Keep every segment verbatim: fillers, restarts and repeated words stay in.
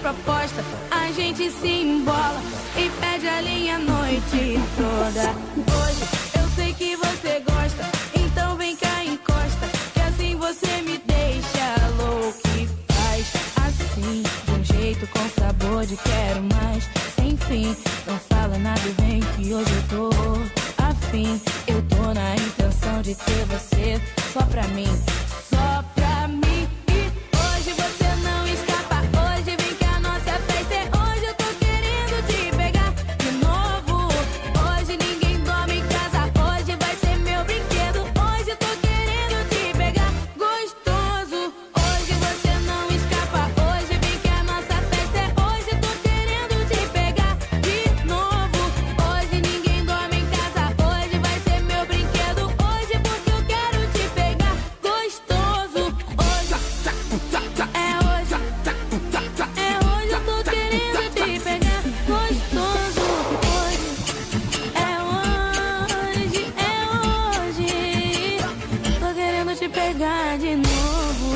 proposta, a gente se embola e perde a linha a noite toda. Hoje eu sei que você gosta, então vem cá, encosta, que assim você me deixa louco e faz assim, de um jeito com sabor de quero mais, sem fim. Não fala nada e vem que hoje eu tô afim. Eu tô na intenção de ter você só pra mim, só pra mim. E hoje você não escapa, hoje vem que a nossa festa é hoje. Eu tô querendo te pegar de novo. Hoje ninguém dorme em casa, hoje vai ser meu brinquedo. Hoje eu tô querendo te pegar gostoso. Hoje você não escapa, hoje vem que a nossa festa é hoje. Eu tô querendo te pegar de novo. Hoje ninguém dorme em casa, hoje vai ser meu brinquedo. Hoje porque eu quero te pegar gostoso. Hoje é hoje, é hoje eu tô querendo te pegar gostoso. Hoje é hoje, é hoje, tô querendo te pegar de novo.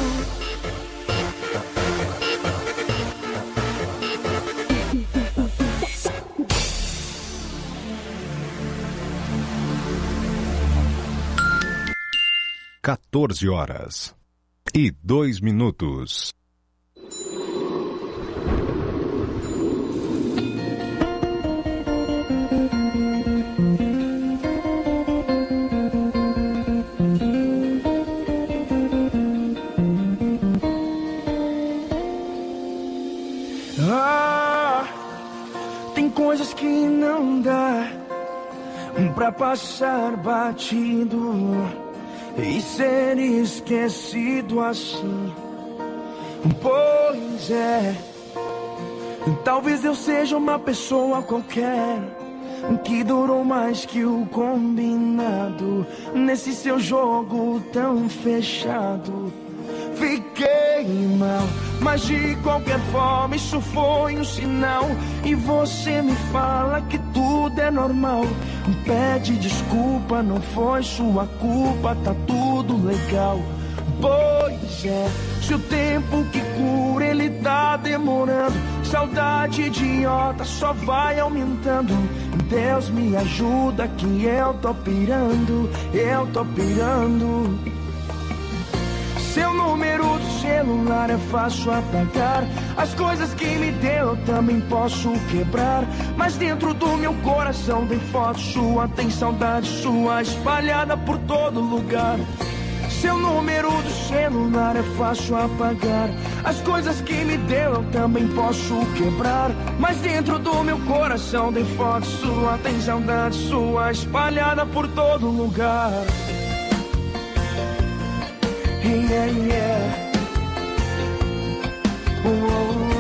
quatorze horas e dois minutos. Ah, tem coisas que não dá pra passar batido e ser esquecido assim. Pois é, talvez eu seja uma pessoa qualquer que durou mais que o combinado nesse seu jogo tão fechado. Fiquei mal, mas de qualquer forma isso foi um sinal. E você me fala que tudo é normal, pede desculpa, não foi sua culpa, tá tudo legal. Pois é, se o tempo que cura ele tá demorando, saudade idiota só vai aumentando. Deus me ajuda que eu tô pirando, eu tô pirando. Seu número do celular é fácil apagar, as coisas que me deu eu também posso quebrar, mas dentro do meu coração tem foto sua, tem saudade sua espalhada por todo lugar. Seu número do celular é fácil apagar, as coisas que me deu eu também posso quebrar, mas dentro do meu coração tem foto sua, tem saudade sua espalhada por todo lugar. Yeah, yeah. Oh,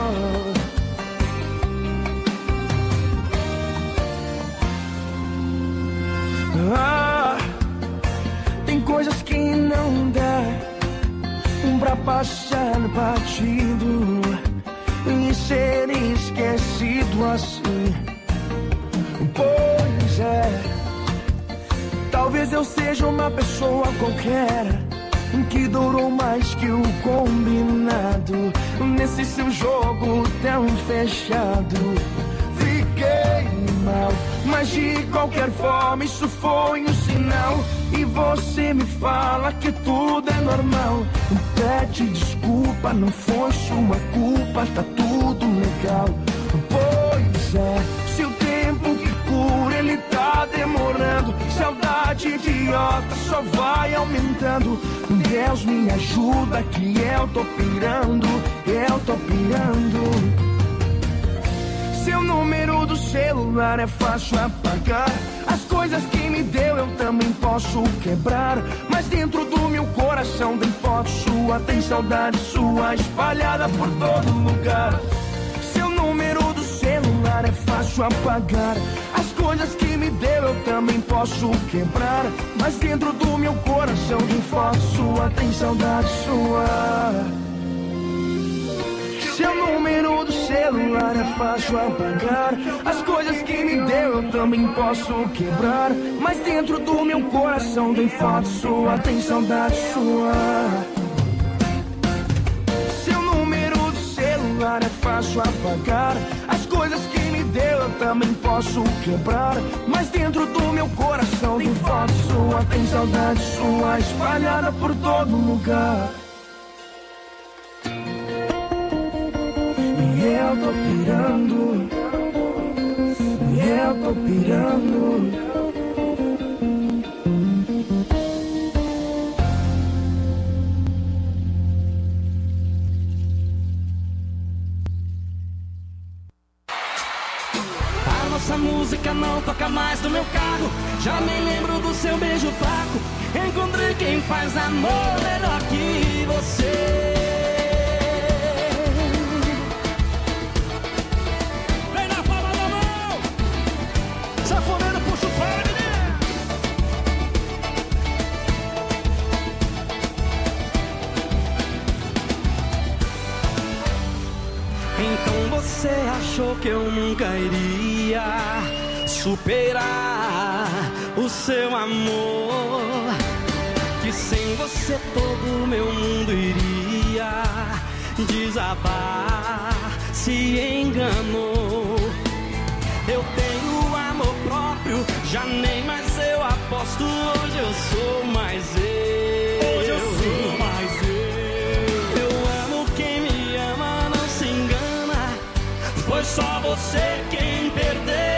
oh. Ah, tem coisas que não dá pra passar batido e ser esquecido assim. Pois é, talvez eu seja uma pessoa qualquer que durou mais que o combinado nesse seu jogo tão fechado. Fiquei mal, mas de qualquer forma isso foi um sinal. E você me fala que tudo é normal, pede desculpa, não foi sua culpa, tá tudo legal. Pois é, se o tempo que cura ele tá demorando, saudade idiota só vai aumentando. Deus me ajuda que eu tô pirando, eu tô pirando. Seu número do celular é fácil apagar, as coisas que me deu eu também posso quebrar, mas dentro do meu coração tem foto sua, tem saudade sua espalhada por todo lugar. Seu número do celular é fácil apagar, as coisas que me deu eu também posso quebrar, mas dentro do meu coração tem foto sua, tem saudade sua. Seu número do celular é fácil apagar, as coisas que me deu eu também posso quebrar, mas dentro do meu coração tem foto sua, tem saudade sua. Seu número do celular é fácil apagar, posso quebrar, mas dentro do meu coração tem foto sua, tem saudade sua espalhada por todo lugar. E eu tô pirando, e eu tô pirando. Essa música não toca mais no meu carro, já nem lembro do seu beijo fraco. Encontrei quem faz amor melhor que você. Vem na palma da mão, sanfoneiro, puxa o fone, menino. Então você achou que eu nunca iria superar o seu amor, que sem você todo meu mundo iria desabar. Se enganou. Eu tenho amor próprio, já nem mais eu aposto. Hoje eu sou mais eu. Hoje eu sou mais eu. Eu amo quem me ama, não se engana. Foi só você quem perdeu.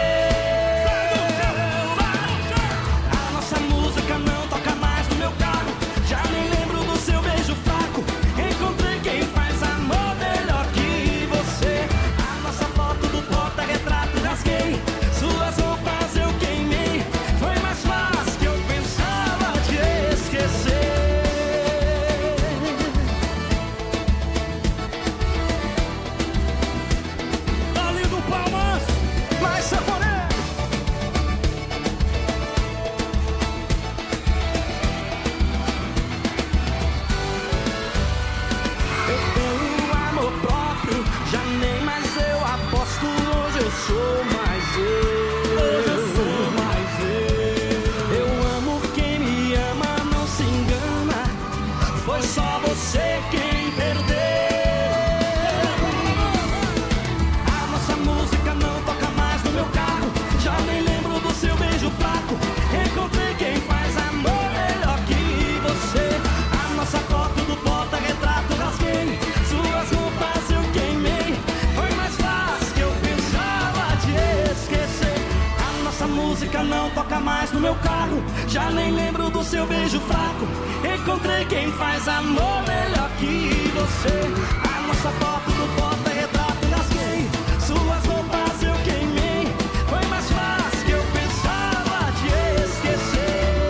Não toca mais no meu carro, já nem lembro do seu beijo fraco. Encontrei quem faz amor melhor que você. A nossa foto do porta-retrato rasguei, suas roupas eu queimei. Foi mais fácil que eu pensava te esquecer.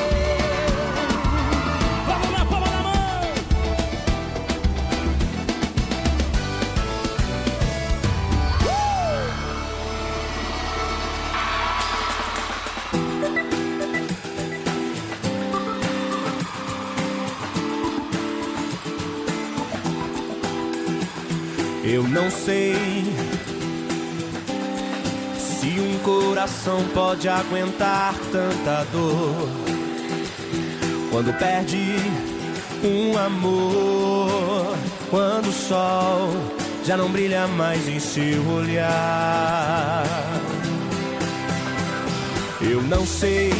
Vamos na palma da mão. Eu não sei se um coração pode aguentar tanta dor quando perde um amor, quando o sol já não brilha mais em seu olhar. Eu não sei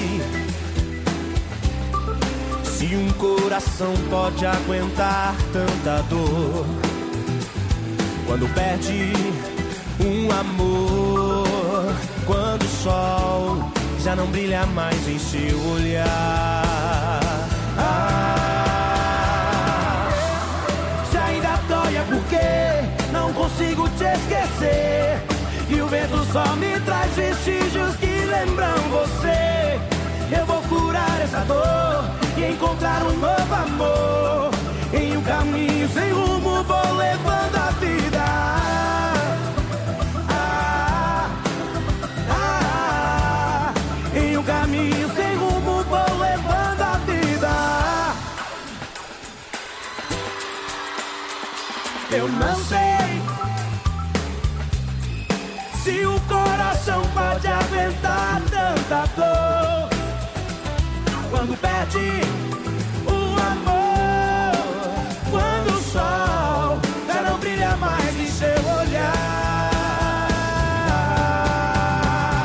se um coração pode aguentar tanta dor quando perde um amor, quando o sol já não brilha mais em seu olhar. Ah, já ainda dói é porque não consigo te esquecer, e o vento só me traz vestígios que lembram você. Eu vou curar essa dor e encontrar um novo amor. Em um caminho sem rumo vou levando a vida. Ah, ah, ah. Em um caminho sem rumo vou levando a vida. Eu não sei se o coração pode aguentar tanta dor quando perde o amor, quando o sol já não brilha mais em seu olhar.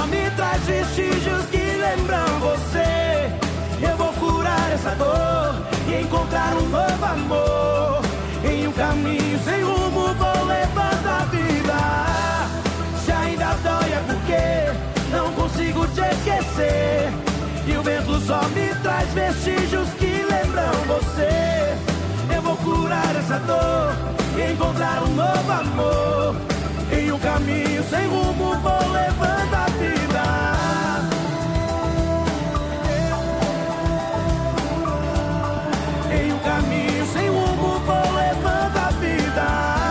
só me traz vestígios que lembram você. Eu vou curar essa dor e encontrar um novo amor. Em um caminho sem rumo vou levando a vida. Se ainda dói é porque não consigo te esquecer. E o vento só me traz vestígios que lembram você. Eu vou curar essa dor e encontrar um novo amor. Em um caminho sem rumo vou levando a vida. Em um caminho sem rumo vou levando a vida.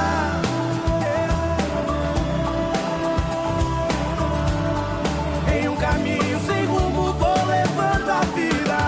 Em um caminho sem rumo vou levando a vida.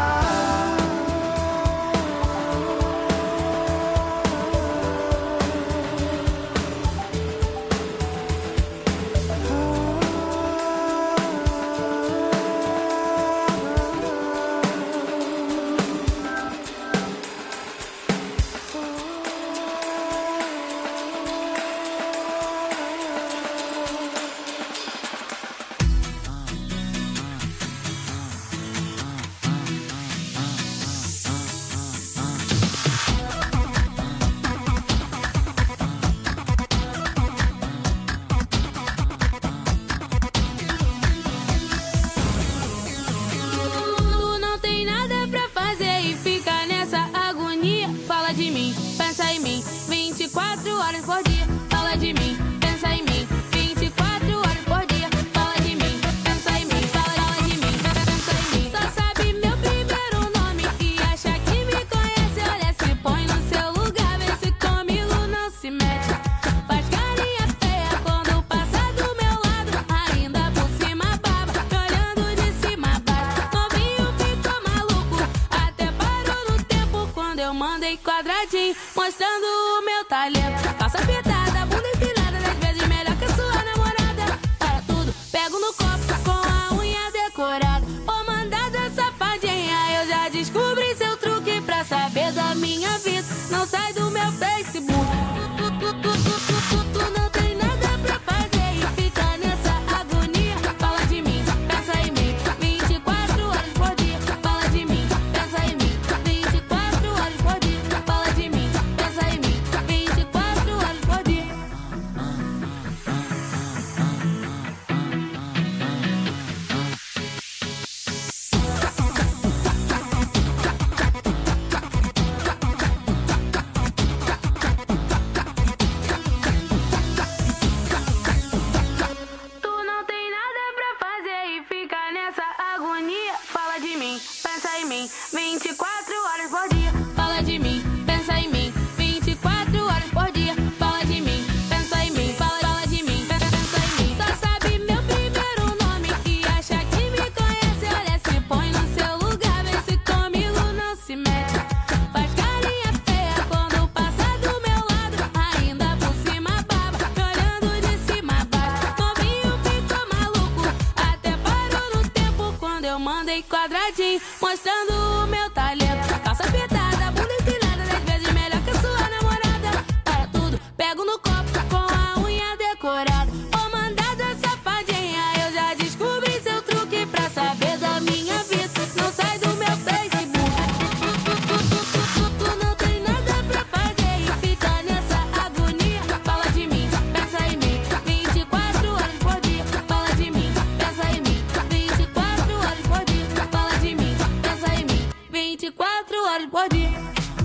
Mostrando o meu talento. Calça apertada, bunda empinada, dez vezes melhor que a sua namorada. Para tudo, pego no copo com a unha decorada. Ô mandada safadinha, eu já descobri seu truque pra saber da minha vida. Não sai do meu Facebook. Tu, tu, tu, tu, tu, tu, tu não tem nada pra fazer e fica nessa agonia. Fala de mim, pensa em mim, vinte e quatro horas por dia. Fala de mim, pensa em mim, vinte e quatro horas por dia. Fala de mim, pensa em mim, vinte e quatro horas por dia. Tu não tem nada pra fazer e fica nessa agonia. Fala de mim, pensa em mim, vinte e quatro horas por dia. Fala de mim, pensa em mim, vinte e quatro horas por dia. Fala de mim, pensa em mim, fala, fala de mim, pensa, pensa em mim. Só sabe meu primeiro nome e acha que me conhece. Olha, se põe no seu lugar, vê se comigo não se mete. Faz carinha feia quando passa do meu lado. Ainda por cima baba, me olhando de cima a baixo. Novinho ficou maluco, até parou no tempo quando eu mandei quadradinho, mostrando o meu talento. Calça apertada, bunda empinada, dez vezes melhor que a sua namorada. Para tudo, pego no copo com a unha decorada. Ô mandada safadinha, eu já descobri seu truque pra saber da minha vida. Não sai do meu Facebook. Tu, tu, tu, tu, tu, tu não tem nada pra fazer e fica nessa agonia. Fala de mim, pensa em mim, vinte e quatro horas por dia. Fala de mim, pensa em mim, vinte e quatro horas por dia. Fala de mim, pensa em mim, vinte e quatro horas por dia.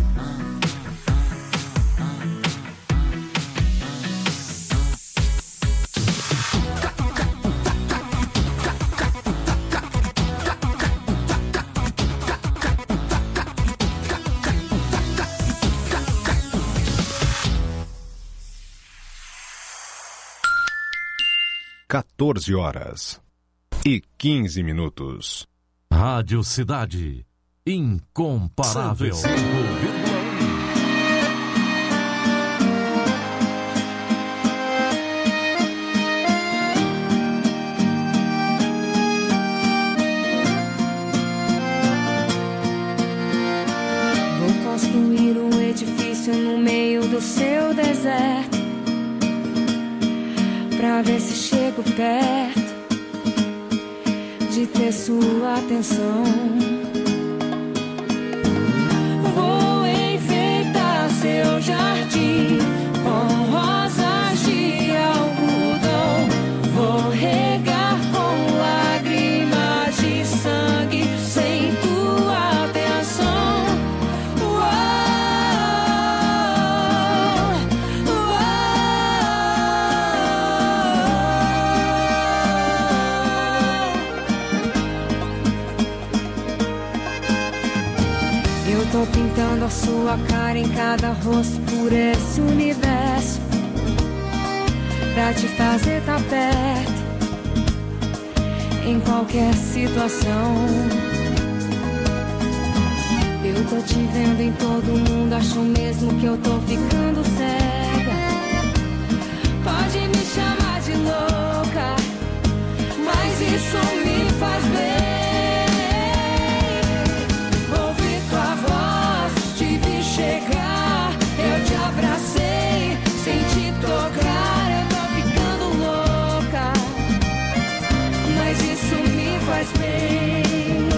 quatorze horas e quinze minutos. Rádio Cidade, incomparável. Vou construir um edifício no meio do seu deserto, pra ver se chego perto. de ter sua atenção. Vou enfeitar seu jardim com rosas de algodão. Vou regar com lágrimas de sangue sem tua atenção. Uou, uou. Eu tô pintando a sua cara em cada rosto por esse universo, pra te fazer tá perto em qualquer situação. Eu tô te vendo em todo mundo, acho mesmo que eu tô ficando cega. Pode me chamar de louca, mas isso me faz bem. Ouvi tua voz, te vi chegar, eu te abracei, sem te tocar, eu tô ficando louca, mas isso me faz bem.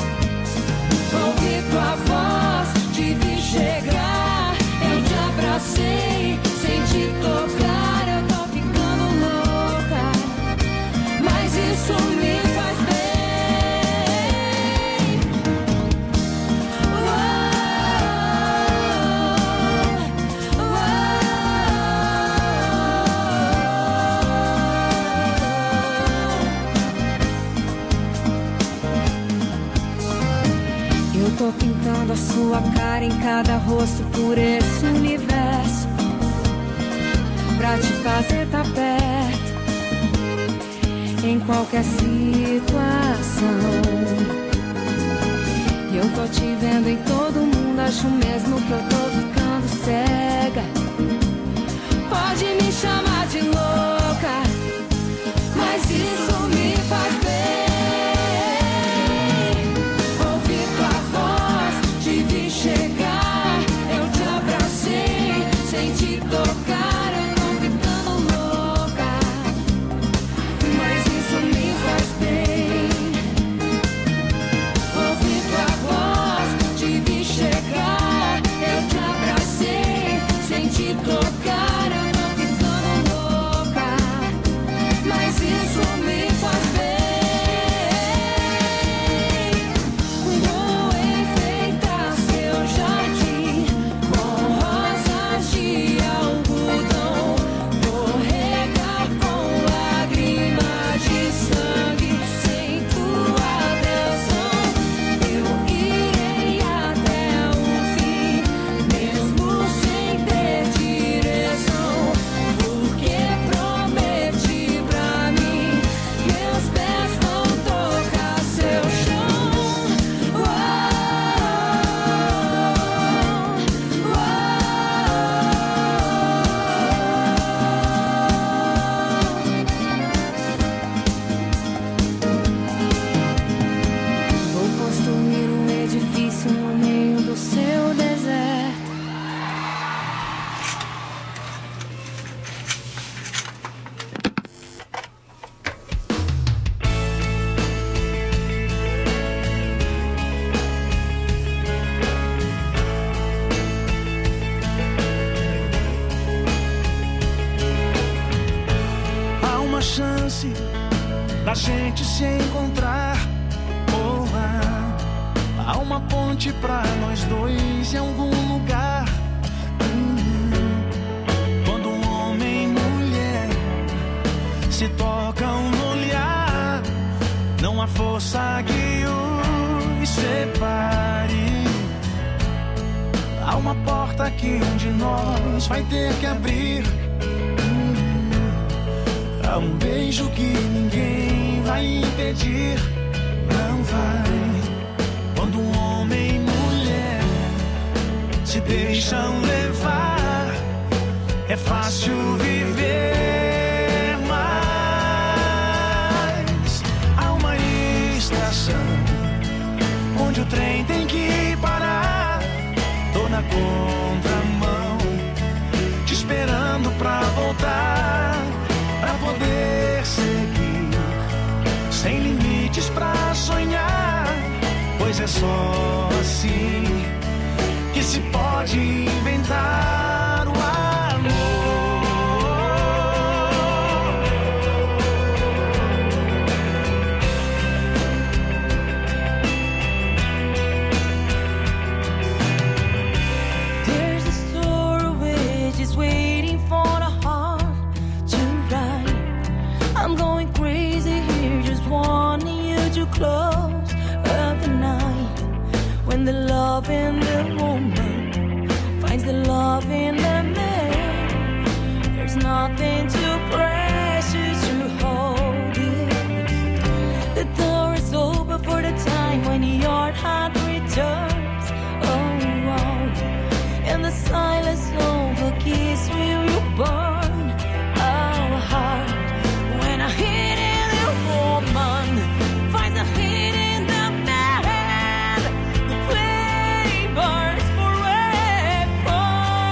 Ouvi tua voz, te vi chegar, eu te abracei, sem te tocar, eu tô ficando louca, mas isso me faz bem. Eu tô pintando a sua cara em cada rosto por esse universo, pra te fazer tá perto em qualquer situação. E eu tô te vendo em todo mundo, acho mesmo que eu tô ficando cega. Pode me chamar de louca, mas isso me faz bem. Ouvi tua voz, te vi chegar, eu te abracei, sem te tocar, eu tô ficando louca, mas isso me faz bem. Ouvi tua voz, te vi chegar, eu te abracei, sem te tocar, eu tô ficando louca, mas isso me faz bem. Vou enfeitar seu jardim com rosas de algodão. Vou regar com lágrimas de sangue sem tua atenção. Eu irei até o fim, mesmo sem ter direção, porque prometi pra mim, meus pés vão tocar seu chão. Uau, Vou construir um edifício no meio do seu deserto. Há uma chance da gente se encontrar. Oh, há, há uma ponte pra nós dois em algum lugar. Hum, Quando um homem e mulher se tocam no olhar, não há força que os separe. Há uma porta que um de nós vai ter que abrir. Há um beijo que ninguém vai impedir. Não vai. Quando um homem e mulher se deixam levar, é fácil viver. Mas há uma estação onde o trem tem que parar. Tô na contramão, te esperando pra voltar, pra poder seguir sem limites pra pois é só assim que se pode inventar o amor. There's a story which is waiting for the heart to write. I'm going crazy here, just wanting you to close up the night. When the love in the woman finds the love in the man, there's nothing too precious to hold it. The door is open for the time when your heart returns. Oh, wow. And the silence of a kiss will you burn our heart. When a hidden woman finds a hidden the man, the flame burns forever.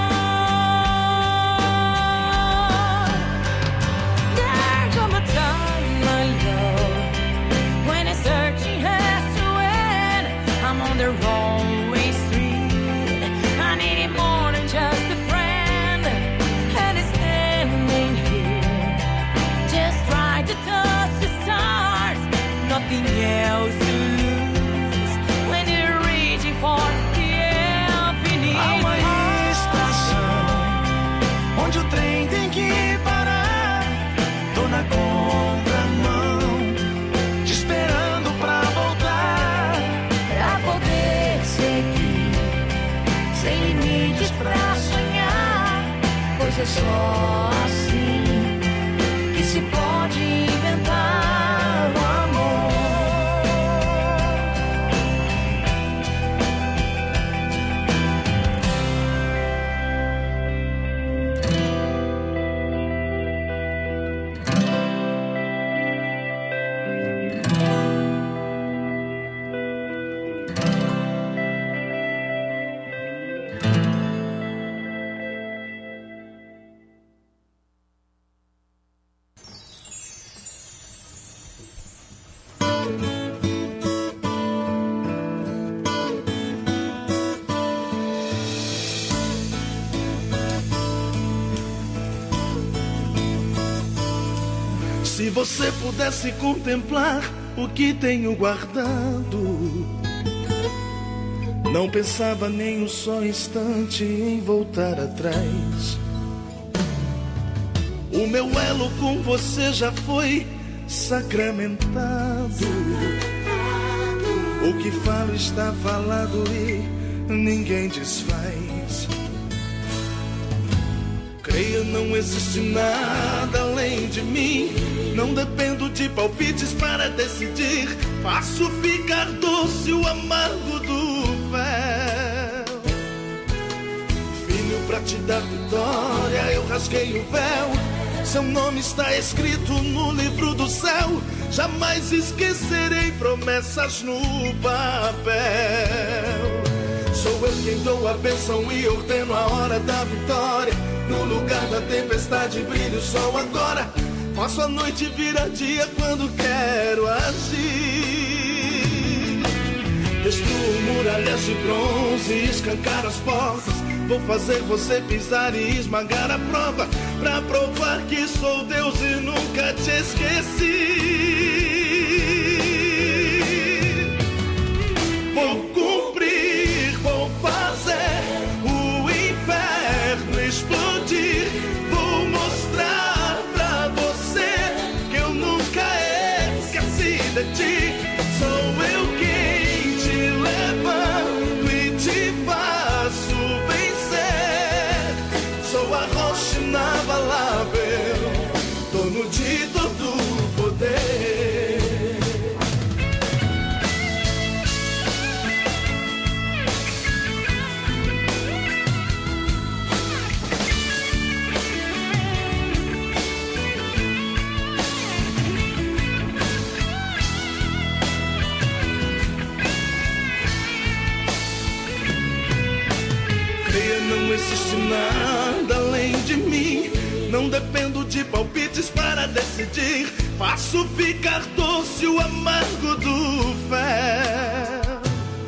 There come a time, my love, when a searching has to end. I'm on the wrong way street. I need it more than just a friend, and it's standing here, just try to touch the stars, nothing else to lose when you're reaching for the infinite. Há uma estação onde o trem tem que parar. Tô na contramão, te esperando pra voltar. Pra poder seguir, sem limites pra sonhar, pois é só assim que se pode inventar o amor. Se você pudesse contemplar o que tenho guardado, não pensava nem um só instante em voltar atrás. O meu elo com você já foi sacramentado. O que falo está falado e ninguém desfaz. Creia, não existe nada além de mim. Não dependo de palpites para decidir. Faço ficar doce o amargo do véu. Filho, pra te dar vitória, eu rasguei o véu. Seu nome está escrito no livro do céu. Jamais esquecerei promessas no papel. Sou eu quem dou a bênção e ordeno a hora da vitória. No lugar da tempestade brilha o sol agora. Faço a noite virar dia quando quero agir. Destruo muralhas de bronze e escancaro as portas. Vou fazer você pisar e esmagar a prova, pra provar que sou Deus e nunca te esqueci. Vou cumprir, vou fazer o inferno explodir. Vou mostrar pra você que eu nunca esqueci de ti. Sou eu quem te levanto e te faço vencer. Sou a rocha inabalável, dono de todo o poder. Não existe nada além de mim. Não dependo de palpites para decidir. Faço ficar doce o amargo do véu.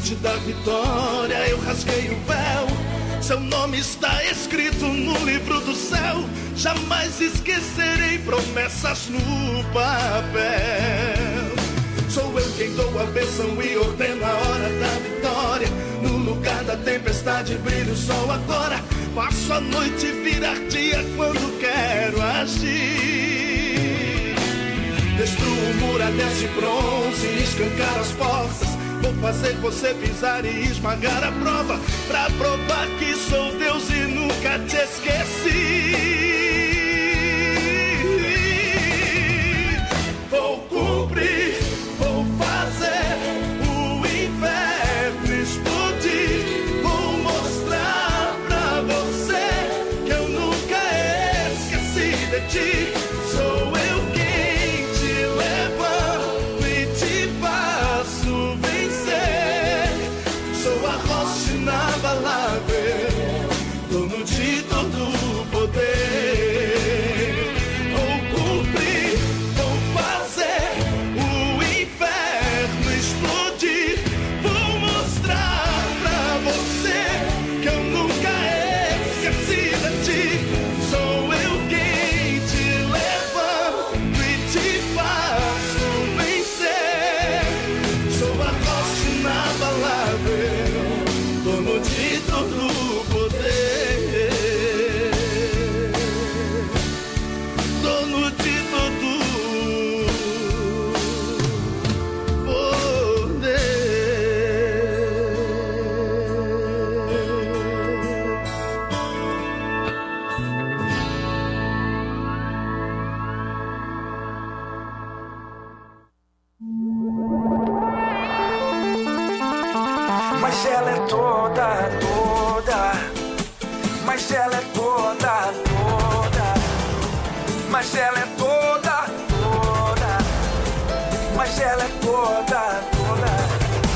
noite da vitória eu rasguei o véu. Seu nome está escrito no livro do céu. Jamais esquecerei promessas no papel. Sou eu quem dou a bênção e ordeno a hora da vitória. No lugar da tempestade brilha o sol agora. Faço a noite virar dia quando quero agir. Destruo muralhas de bronze e escancar as portas. Vou fazer você pisar e esmagar a prova, pra provar que sou Deus e nunca te esqueci. Vou cumprir, vou fazer o inferno explodir. Vou mostrar pra você que eu nunca esqueci de ti. Sou eu quem te levanto e te faço vencer. Sou a rocha inabalável, dono de todo o poder. Vou cumprir, vou fazer o inferno explodir. Vou mostrar pra você que eu nunca esqueci de ti. Sou eu quem te levanto e te faço vencer. Sou a rocha inabalável, dono de todo o poder. Dono de todo o poder. Mas ela é toda, toda. Mas ela é toda, toda. Mas ela é toda, toda. Mas ela é toda, toda.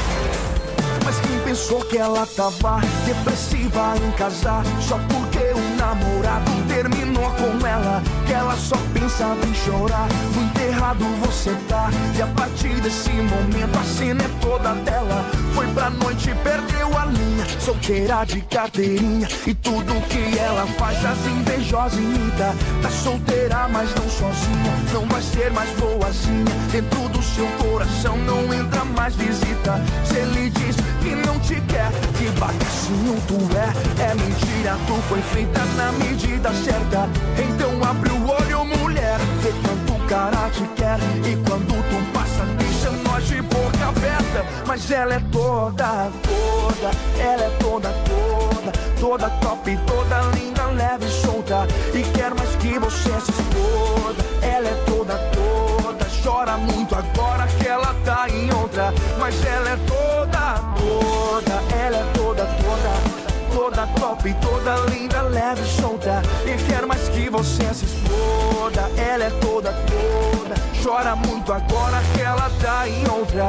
Mas quem pensou que ela tava depressiva em casar só porque o namorado terminou com ela? Que ela só pensava em chorar. Muito errado você tá. E a partir desse momento a cena é toda dela. Foi pra noite e perdeu a linha. Solteira de carteirinha. E tudo que ela faz as invejosas imita. Tá solteira mas não sozinha. Não vai ser mais boazinha. Dentro do seu coração não entra mais visita. Se ele diz que não te quer, que bagacinho tu é. É mentira, tu foi feita na medida certa. Então abre o olho, mulher, vê quanto o cara te quer. E quando tu passa, deixa nós de boca aberta. Mas ela é toda, toda. Ela é toda, toda. Toda top, toda linda, leve e solta. E quer mais que você se exploda. Ela é toda, toda. Chora muito agora que ela tá em outra. Mas ela é toda, toda. Ela é toda, toda. Toda top, toda linda, leve e solta. E quer mais que você se exploda. Ela é toda, toda. Chora muito agora que ela tá em outra.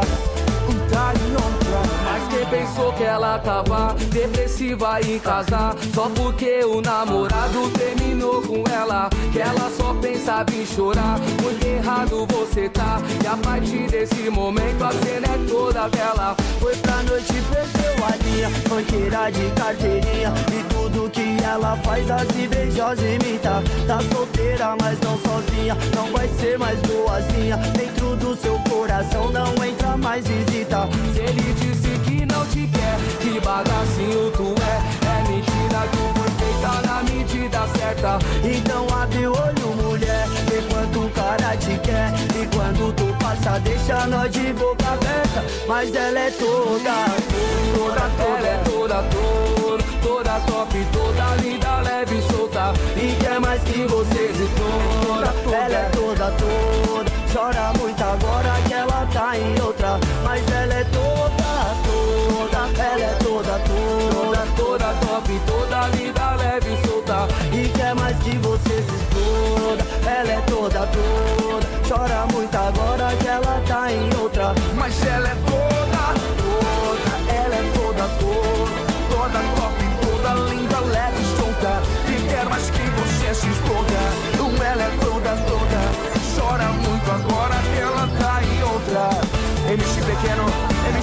Tá em outra. Mas quem pensou que ela tava depressiva em casar só porque o namorado terminou com ela? Que ela só pensava em chorar. Muito errado você tá. E a partir desse momento a cena é toda dela. Foi pra noite e perdeu a linha. Banqueira de carteirinha. E tudo que ela faz as invejosas imita. Tá solteira mas não sozinha. Não vai ser mais boazinha. Dentro do seu coração não entra mais visita. Se ele disse que não te quer, que bagacinho tu é. É mentira, tu foi feita na medida certa. Então abre o olho, mulher, vê quanto o cara te quer. E quando tu passa, deixa nós de boca aberta. Mas ela é toda, toda, toda. Ela é toda, toda. Toda top, toda linda, leve e solta. E quer mais que você se toda, toda. Ela é toda, toda. Chora muito agora que ela tá em outra. Mas ela é toda, toda. Ela é toda, toda. Toda top, toda linda, leve e solta. E quer mais que você se exploda. Ela é toda, toda. Chora muito agora que ela tá em outra. Mas ela é toda, toda. Ela é toda, toda. Toda top, toda linda, leve e solta. E quer mais que você se exploda. Ela é toda, toda. Chora muito agora que ela tá em outra. M C Pequeno, M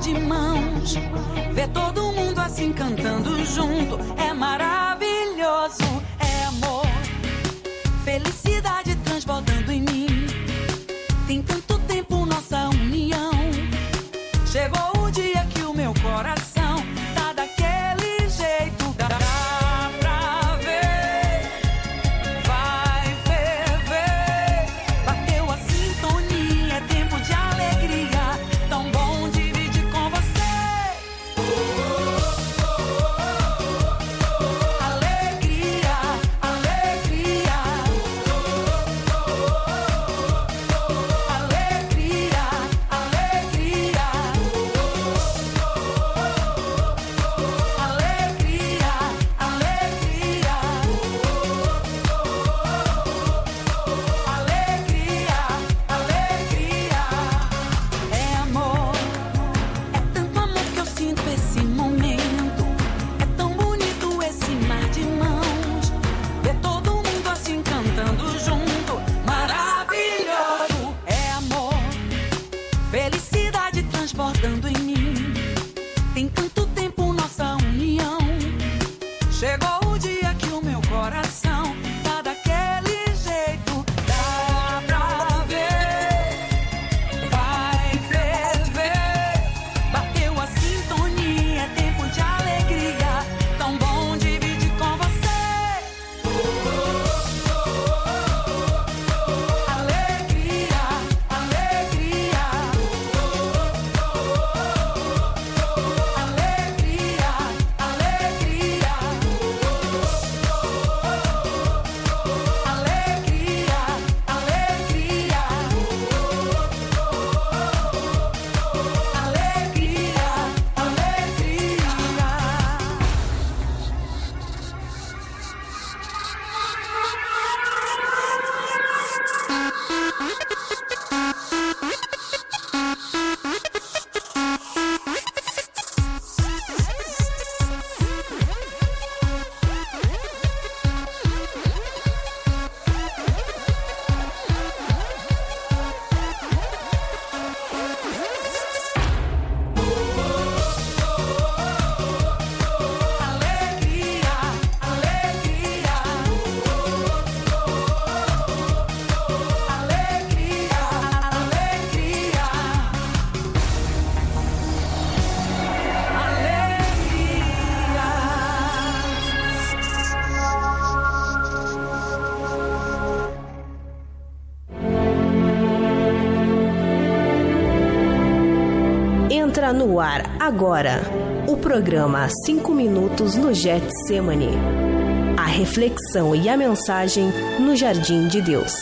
de mãos. Ver todo mundo assim cantando junto é maravilhoso. É amor, felicidade transbordando em mim. Tem tanto tempo nossa união. Chegou o dia que o meu coração tá daquele jeito. Dá pra ver, vai ferver. Bateu a sintonia, é tempo de alegria. Tão bom dividir com você. Alegria, alegria. Alegria, alegria. Alegria, alegria. Alegria, alegria. É amor, é tanto amor que eu sinto esse momento. É tão bonito esse mar de mãos. Ver todo mundo assim cantando junto, maravilhoso. É amor, felicidade transbordando em mim. Tem tanto tempo nossa união. Chegou o dia que o meu coração tá daquele jeito. Dá pra ver, vai ferver. Bateu a sintonia, é tempo de alegria. Tão bom dividir com você. Alegria, alegria. Alegria, alegria. Alegria, alegria. Alegria, alegria. Alegria, alegria. Alegria, alegria. Entra no ar agora o programa Cinco Minutos no Getsemane. A reflexão e a mensagem no Jardim de Deus.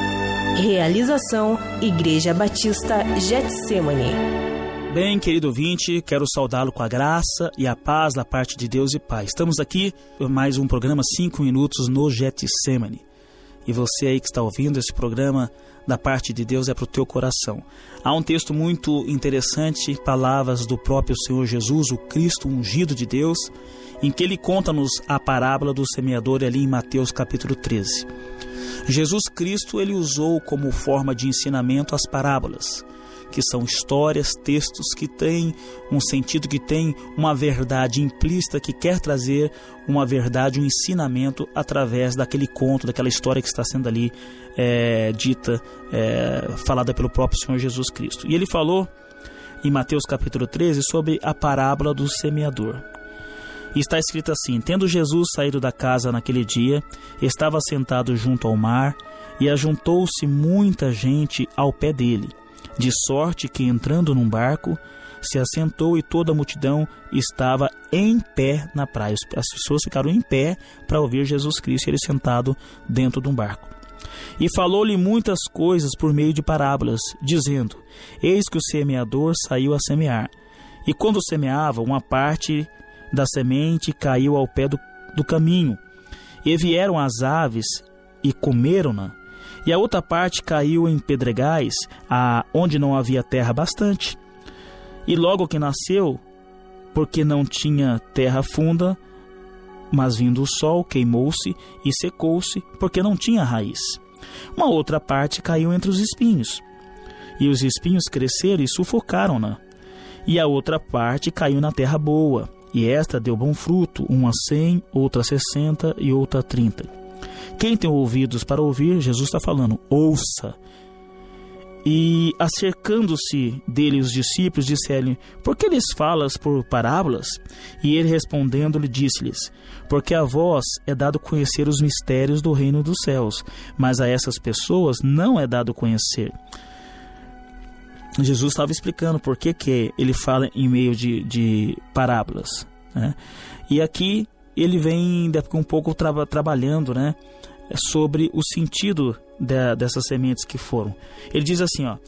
Realização Igreja Batista Getsemane. Bem, querido ouvinte, quero saudá-lo com a graça e a paz da parte de Deus e Pai. Estamos aqui por mais um programa Cinco Minutos no Getsemane. E você aí que está ouvindo esse programa da parte de Deus é para o teu coração. Há um texto muito interessante, palavras do próprio Senhor Jesus, o Cristo ungido de Deus, em que ele conta-nos a parábola do semeador ali em Mateus capítulo treze. Jesus Cristo, ele usou como forma de ensinamento as parábolas, que são histórias, textos que têm um sentido, que têm uma verdade implícita, que quer trazer uma verdade, um ensinamento através daquele conto, daquela história que está sendo ali é, dita, é, falada pelo próprio Senhor Jesus Cristo. E ele falou em Mateus capítulo treze sobre a parábola do semeador. E está escrito assim: tendo Jesus saído da casa naquele dia, estava sentado junto ao mar, e ajuntou-se muita gente ao pé dele, de sorte que, entrando num barco, se assentou e toda a multidão estava em pé na praia. As pessoas ficaram em pé para ouvir Jesus Cristo, ele sentado dentro de um barco. E falou-lhe muitas coisas por meio de parábolas, dizendo: eis que o semeador saiu a semear. E quando semeava, uma parte da semente caiu ao pé do, do caminho, e vieram as aves e comeram-na. E a outra parte caiu em pedregais, a, onde não havia terra bastante. E logo que nasceu, porque não tinha terra funda, mas vindo o sol, queimou-se e secou-se, porque não tinha raiz. Uma outra parte caiu entre os espinhos, e os espinhos cresceram e sufocaram-na. E a outra parte caiu na terra boa, e esta deu bom fruto, uma cem, outra sessenta e outra trinta. Quem tem ouvidos para ouvir, Jesus está falando, ouça. E acercando-se dele os discípulos, disseram: por que lhes falas por parábolas? E ele respondendo-lhe disse-lhes: porque a vós é dado conhecer os mistérios do reino dos céus, mas a essas pessoas não é dado conhecer. Jesus estava explicando por que, que ele fala em meio de, de parábolas, né? E aqui ele vem um pouco tra- trabalhando, né, sobre o sentido de, dessas sementes que foram. Ele diz assim, ó: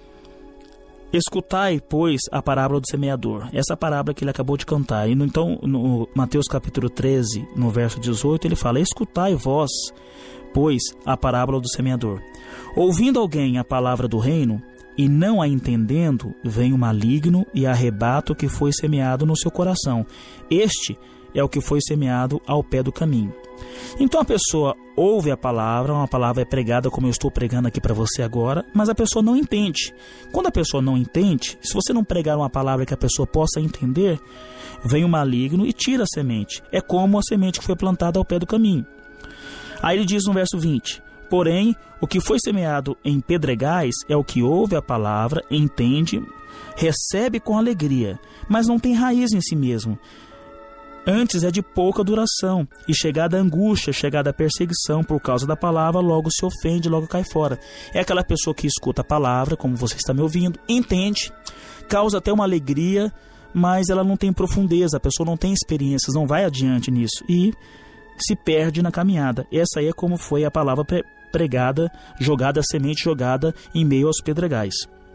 escutai, pois, a parábola do semeador. Essa parábola que ele acabou de cantar. E no, então, no Mateus capítulo treze, no verso dezoito, ele fala: escutai vós, pois, a parábola do semeador. Ouvindo alguém a palavra do reino, e não a entendendo, vem o maligno e arrebata o que foi semeado no seu coração. Este é o que foi semeado ao pé do caminho. Então a pessoa ouve a palavra, uma palavra é pregada como eu estou pregando aqui para você agora, mas a pessoa não entende. Quando a pessoa não entende, se você não pregar uma palavra que a pessoa possa entender, vem o maligno e tira a semente. É como a semente que foi plantada ao pé do caminho. Aí ele diz no verso vinte: porém, o que foi semeado em pedregais é o que ouve a palavra, entende, recebe com alegria, mas não tem raiz em si mesmo. Antes é de pouca duração, e chegada a angústia, chegada a perseguição por causa da palavra, logo se ofende, logo cai fora. É aquela pessoa que escuta a palavra, como você está me ouvindo, entende, causa até uma alegria, mas ela não tem profundeza, a pessoa não tem experiências, não vai adiante nisso, e se perde na caminhada. Essa aí é como foi a palavra pregada, jogada, a semente jogada em meio aos pedregais.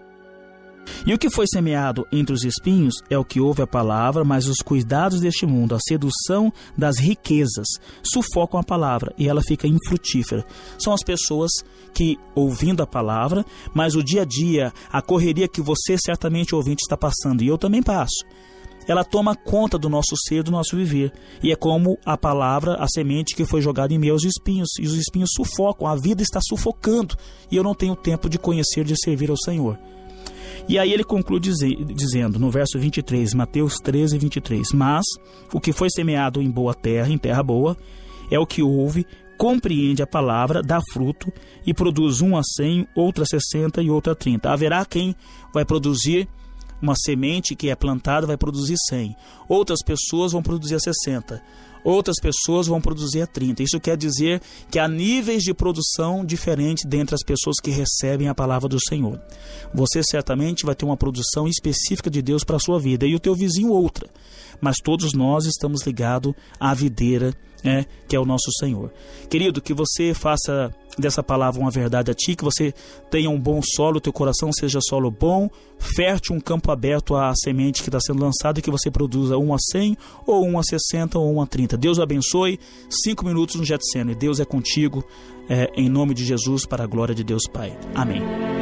E o que foi semeado entre os espinhos é o que ouve a palavra, mas os cuidados deste mundo, a sedução das riquezas, sufocam a palavra e ela fica infrutífera. São as pessoas que, ouvindo a palavra, mas o dia a dia, a correria que você certamente ouvinte está passando, e eu também passo, ela toma conta do nosso ser, do nosso viver. E é como a palavra, a semente que foi jogada em meio aos espinhos. E os espinhos sufocam, a vida está sufocando. E eu não tenho tempo de conhecer, de servir ao Senhor. E aí ele conclui dizer, dizendo, no verso vinte e três, Mateus treze, vinte e três: mas o que foi semeado em boa terra, em terra boa, é o que ouve, compreende a palavra, dá fruto e produz um a cem, outra a sessenta e outra a trinta. Haverá quem vai produzir uma semente que é plantada, vai produzir cem. Outras pessoas vão produzir a sessenta. Outras pessoas vão produzir a trinta. Isso quer dizer que há níveis de produção diferentes dentre as pessoas que recebem a palavra do Senhor. Você certamente vai ter uma produção específica de Deus para a sua vida, e o teu vizinho outra. Mas todos nós estamos ligados à videira, né, que é o nosso Senhor. Querido, que você faça dessa palavra uma verdade a ti, que você tenha um bom solo, teu coração seja solo bom, fértil, um campo aberto à semente que está sendo lançada, e que você produza um a cem, ou um a sessenta, ou um a trinta. Deus o abençoe. Cinco minutos no Getsemane. Deus é contigo, é, em nome de Jesus, para a glória de Deus Pai. Amém.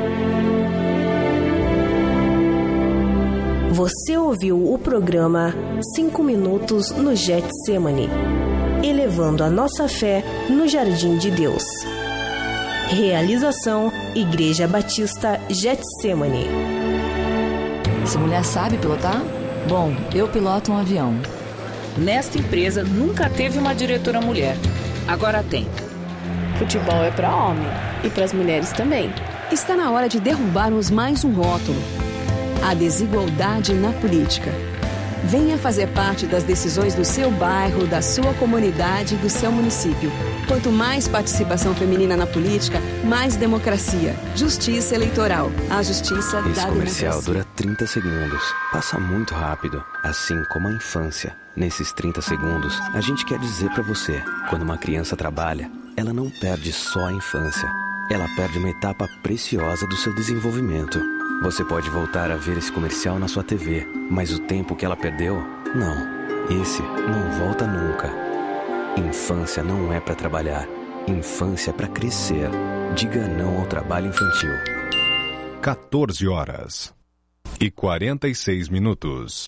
Você ouviu o programa Cinco Minutos no Getsemane, elevando a nossa fé no Jardim de Deus. Realização Igreja Batista Getsemane. Essa mulher sabe pilotar? Bom, eu piloto um avião. Nesta empresa nunca teve uma diretora mulher. Agora tem. Futebol é para homem e para as mulheres também. Está na hora de derrubarmos mais um rótulo: a desigualdade na política. Venha fazer parte das decisões do seu bairro, da sua comunidade e do seu município. Quanto mais participação feminina na política, mais democracia. Justiça eleitoral. A justiça da democracia. Esse comercial dura trinta segundos. Passa muito rápido, assim como a infância. Nesses trinta segundos, a gente quer dizer pra você: quando uma criança trabalha, ela não perde só a infância. Ela perde uma etapa preciosa do seu desenvolvimento. Você pode voltar a ver esse comercial na sua T V, mas o tempo que ela perdeu, não. Esse não volta nunca. Infância não é para trabalhar. Infância é para crescer. Diga não ao trabalho infantil. quatorze horas e quarenta e seis minutos.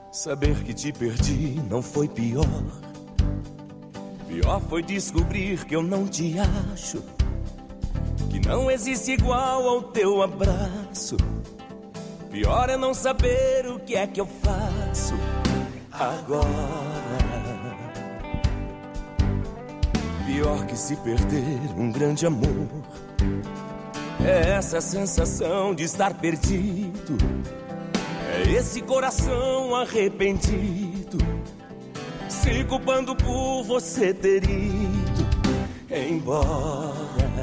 Saber que te perdi não foi pior. Pior foi descobrir que eu não te acho, que não existe igual ao teu abraço. Pior é não saber o que é que eu faço agora. Pior que se perder um grande amor é essa sensação de estar perdido. É esse coração arrependido, se culpando por você ter ido embora.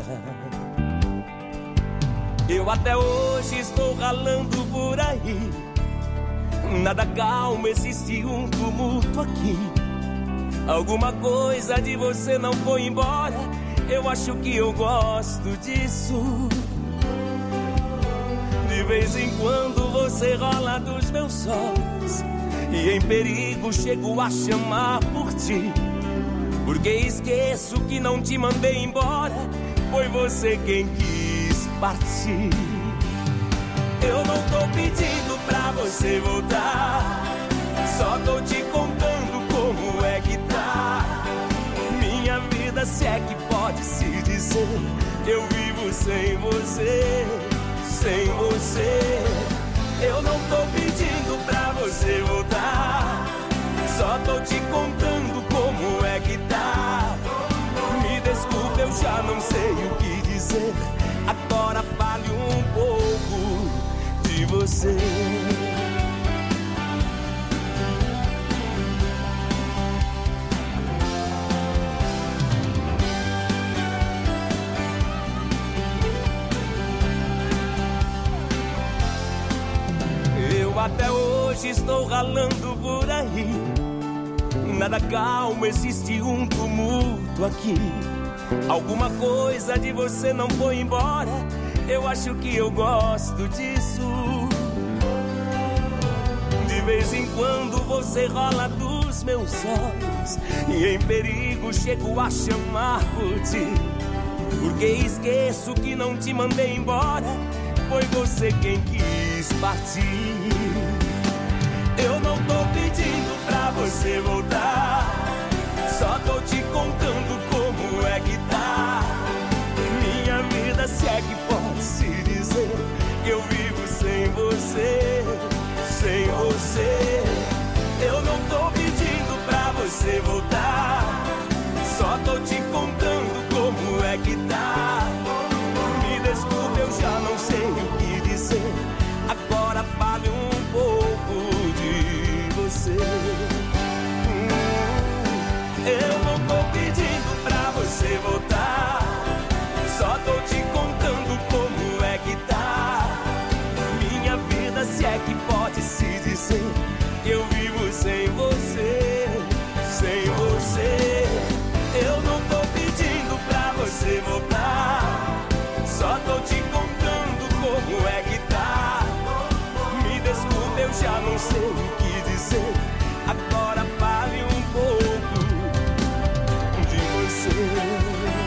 Eu até hoje estou ralando por aí, nada calmo, existe um tumulto aqui. Alguma coisa de você não foi embora, eu acho que eu gosto disso. De vez em quando você rola dos meus olhos, e em perigo chego a chamar por ti, porque esqueço que não te mandei embora, foi você quem quis partir. Eu não tô pedindo pra você voltar, só tô te contando como é que tá minha vida, se é que pode se dizer. Eu vivo sem você, sem você. Eu não tô pedindo pra você voltar, só tô te contando como é que tá. Me desculpe, eu já não sei o que dizer. Agora fale um pouco de você. Até hoje estou ralando por aí, nada calmo, existe um tumulto aqui. Alguma coisa de você não foi embora, eu acho que eu gosto disso. De vez em quando você rola dos meus olhos, e em perigo chego a chamar por ti, porque esqueço que não te mandei embora, foi você quem quis partir. Eu não tô pedindo pra você voltar, só tô te contando como é que tá minha vida, se é que pode se dizer. Eu vivo sem você, sem você. Eu não tô pedindo pra você voltar, só tô te contando como é que tá. Me desculpe, eu já não sei o que dizer. Agora fale um pouco de você. Hum, eu não tô pedindo pra você voltar, só tô te contando como é que tá minha vida, se é que pode se dizer. Eu vivo sem você, sem você. Eu não tô pedindo pra você voltar, só tô te contando como é que tá. Me desculpe, eu já não sei o que dizer. Agora fale um pouco de você.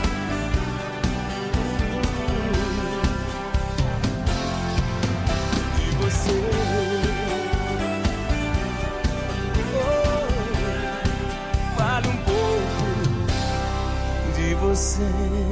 De você. Oh, fale um pouco de você.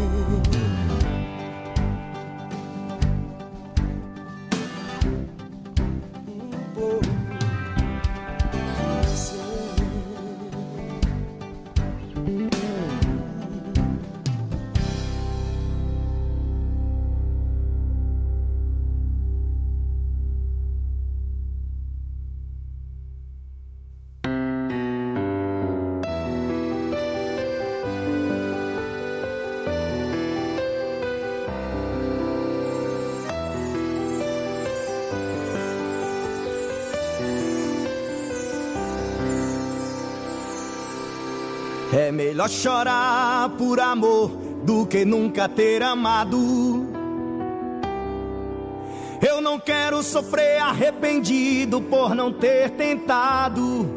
É melhor chorar por amor do que nunca ter amado. Eu não quero sofrer arrependido por não ter tentado.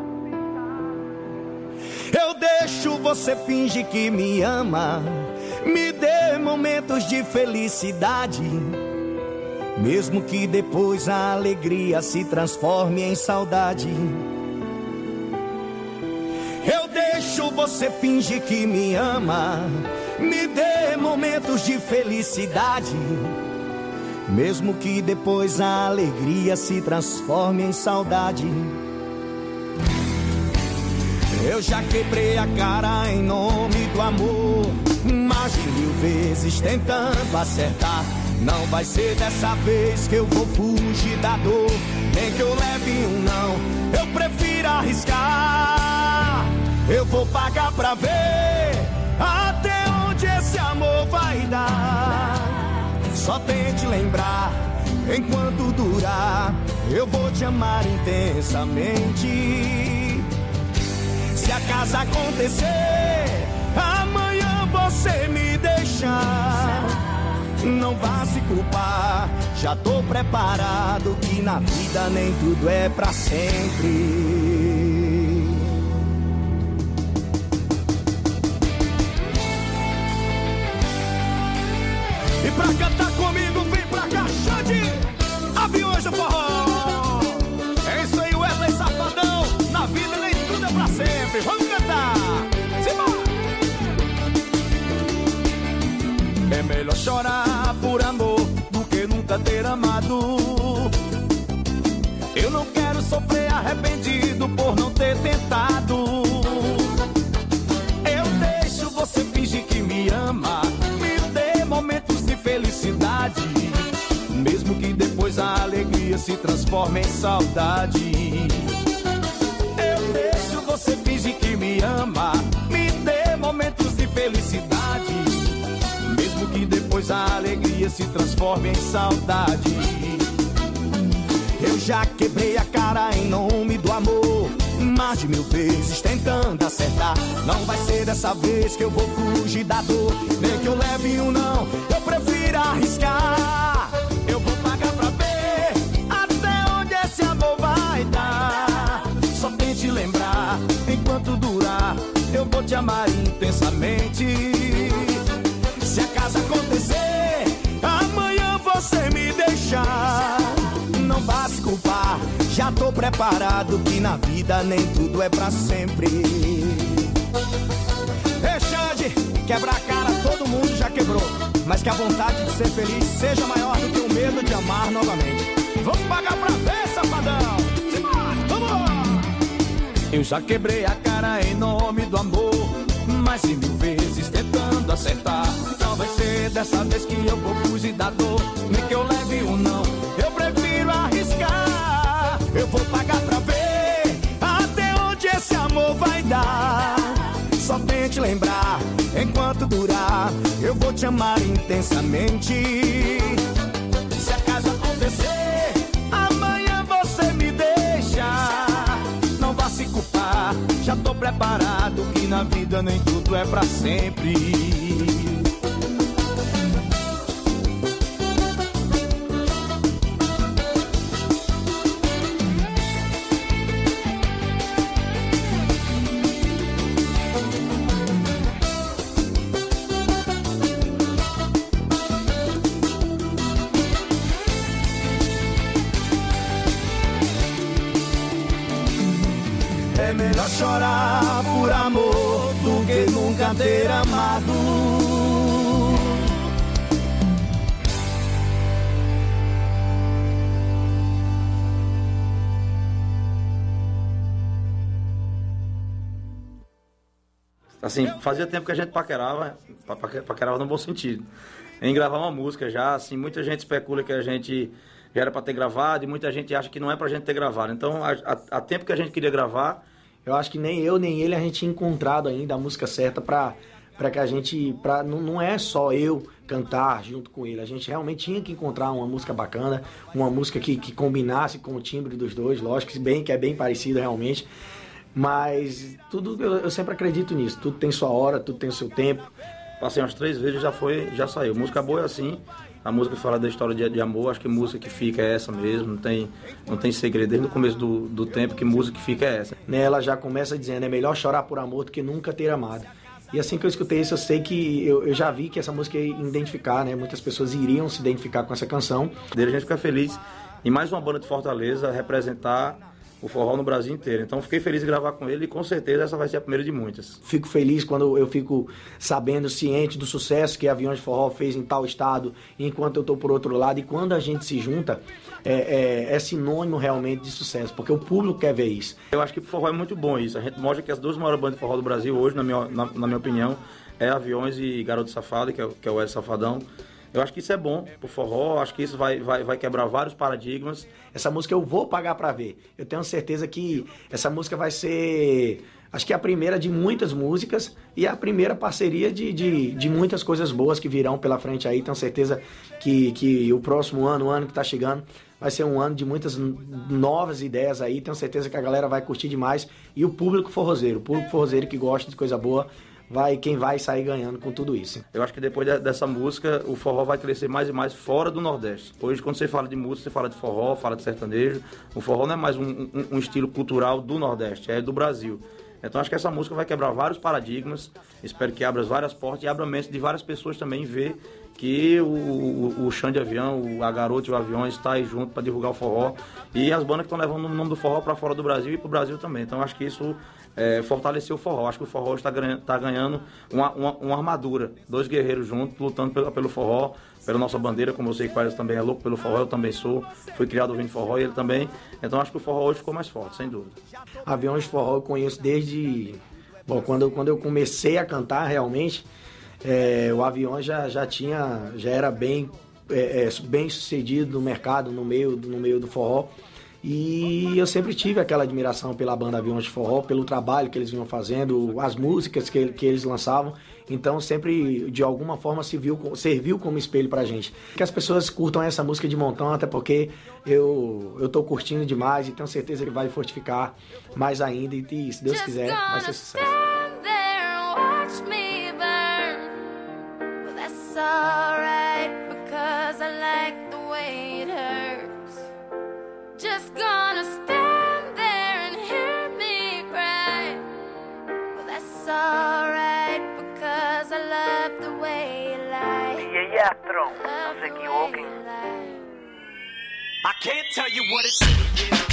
Eu deixo você fingir que me ama, me dê momentos de felicidade, mesmo que depois a alegria se transforme em saudade. Eu deixo você fingir que me ama, me dê momentos de felicidade, mesmo que depois a alegria se transforme em saudade. Eu já quebrei a cara em nome do amor, mais de mil vezes tentando acertar. Não vai ser dessa vez que eu vou fugir da dor, nem que eu leve um não, eu prefiro arriscar. Eu vou pagar pra ver até onde esse amor vai dar. Só tente lembrar, enquanto durar, eu vou te amar intensamente. Se acaso acontecer, amanhã você me deixar, não vá se culpar, já tô preparado que na vida nem tudo é pra sempre. E pra cantar comigo, vem pra cá, Xande, Aviões do Forró. É isso aí, Wesley Safadão, na vida nem tudo é pra sempre. Vamos cantar, simbora! É melhor chorar por amor do que nunca ter amado. Eu não quero sofrer arrependido por não ter tentado. Eu deixo você fingir que me ama, me dê momentos de felicidade, mesmo que depois a alegria se transforme em saudade. Eu deixo você fingir que me ama, me dê momentos de felicidade, mesmo que depois a alegria se transforme em saudade. Eu já quebrei a cara em nome do amor, mais de mil vezes tentando acertar. Não vai ser dessa vez que eu vou fugir da dor, nem que eu leve um não, eu prefiro arriscar. Eu vou pagar pra ver até onde esse amor vai dar. Só tente lembrar, enquanto durar, eu vou te amar intensamente. Se acaso acontecer, amanhã você me deixar, não vá se culpar, já tô preparado que na vida nem tudo é pra sempre. Ei, Xande, quebrar a cara todo mundo já quebrou, mas que a vontade de ser feliz seja maior do que o medo de amar novamente. Vamos pagar pra ver, safadão! Simbora, vamos! Eu já quebrei a cara em nome do amor, mais de mil vezes tentando acertar. Não vai ser dessa vez que eu vou fugir da dor, nem que eu leve um não, eu prefiro arriscar. Eu vou pagar pra ver até onde esse amor vai dar. Só tente lembrar, enquanto durar, eu vou te amar intensamente. Se acaso acontecer, amanhã você me deixa, não vá se culpar, já tô preparado que na vida nem tudo é pra sempre. É melhor chorar por amor do que nunca ter amado. Assim, fazia tempo que a gente paquerava, paquerava no bom sentido, em gravar uma música já, assim, muita gente especula que a gente já era para ter gravado e muita gente acha que não é pra gente ter gravado. Então, há tempo que a gente queria gravar, eu acho que nem eu nem ele a gente tinha encontrado ainda a música certa pra, pra que a gente, pra, não, não é só eu cantar junto com ele, a gente realmente tinha que encontrar uma música bacana, uma música que, que combinasse com o timbre dos dois, lógico, bem, que é bem parecida realmente. Mas tudo, eu, eu sempre acredito nisso, tudo tem sua hora, tudo tem o seu tempo. Passei umas três vezes e já foi, já saiu. Música boa é assim, a música que fala da história de, de amor, acho que música que fica é essa mesmo, não tem, não tem segredo, desde o começo do, do tempo que música que fica é essa. Ela já começa dizendo, é melhor chorar por amor do que nunca ter amado. E assim que eu escutei isso, eu sei que eu, eu já vi que essa música ia identificar, né? Muitas pessoas iriam se identificar com essa canção. A gente fica feliz em mais uma banda de Fortaleza representar o forró no Brasil inteiro. Então fiquei feliz de gravar com ele e com certeza essa vai ser a primeira de muitas. Fico feliz quando eu fico sabendo, ciente do sucesso que Aviões de Forró fez em tal estado, enquanto eu tô por outro lado. E quando a gente se junta, é, é, é sinônimo realmente de sucesso, porque o público quer ver isso. Eu acho que o forró é muito bom isso. A gente mostra que as duas maiores bandas de forró do Brasil hoje, na minha, na, na minha opinião, é Aviões e Garoto Safado, que é, que é o Wesley Safadão. Eu acho que isso é bom pro forró, acho que isso vai, vai, vai quebrar vários paradigmas. Essa música eu vou pagar pra ver. Eu tenho certeza que essa música vai ser, acho que a primeira de muitas músicas e a primeira parceria de, de, de muitas coisas boas que virão pela frente aí. Tenho certeza que, que o próximo ano, o ano que tá chegando, vai ser um ano de muitas novas ideias aí. Tenho certeza que a galera vai curtir demais. E o público forrozeiro, o público forrozeiro que gosta de coisa boa, vai, quem vai sair ganhando com tudo isso. Eu acho que depois de, dessa música, o forró vai crescer mais e mais fora do Nordeste. Hoje, quando você fala de música, você fala de forró, fala de sertanejo. O forró não é mais um, um, um estilo cultural do Nordeste, é do Brasil. Então acho que essa música vai quebrar vários paradigmas, espero que abra várias portas e abra a mente de várias pessoas também ver que o, o, o Xande Avião, a Garoto e o Aviões está aí junto para divulgar o forró e as bandas que estão levando o nome do forró para fora do Brasil e para o Brasil também. Então acho que isso é, fortaleceu o forró. Acho que o forró está tá ganhando uma, uma, uma armadura, dois guerreiros juntos lutando pelo, pelo forró, pela nossa bandeira, como eu sei que o Pérez também é louco pelo forró, eu também sou, fui criado ouvindo forró e ele também. Então acho que o forró hoje ficou mais forte, sem dúvida. Aviões de Forró eu conheço desde... Bom, quando eu, quando eu comecei a cantar realmente, é, o Aviões já, já tinha, já era bem, é, bem sucedido no mercado, no meio, no meio do forró. E eu sempre tive aquela admiração pela banda Aviões de Forró, pelo trabalho que eles vinham fazendo, as músicas que, que eles lançavam. Então sempre, de alguma forma, serviu, serviu como espelho pra gente. Que as pessoas curtam essa música de montão, até porque eu, eu tô curtindo demais e tenho certeza que vai fortificar mais ainda. E se Deus quiser, vai ser sucesso. Just gonna stand there and hear me cry. Well, that's alright, because I love the way you lie. E aí, Astron, não se equivoquem. I can't tell you what it is.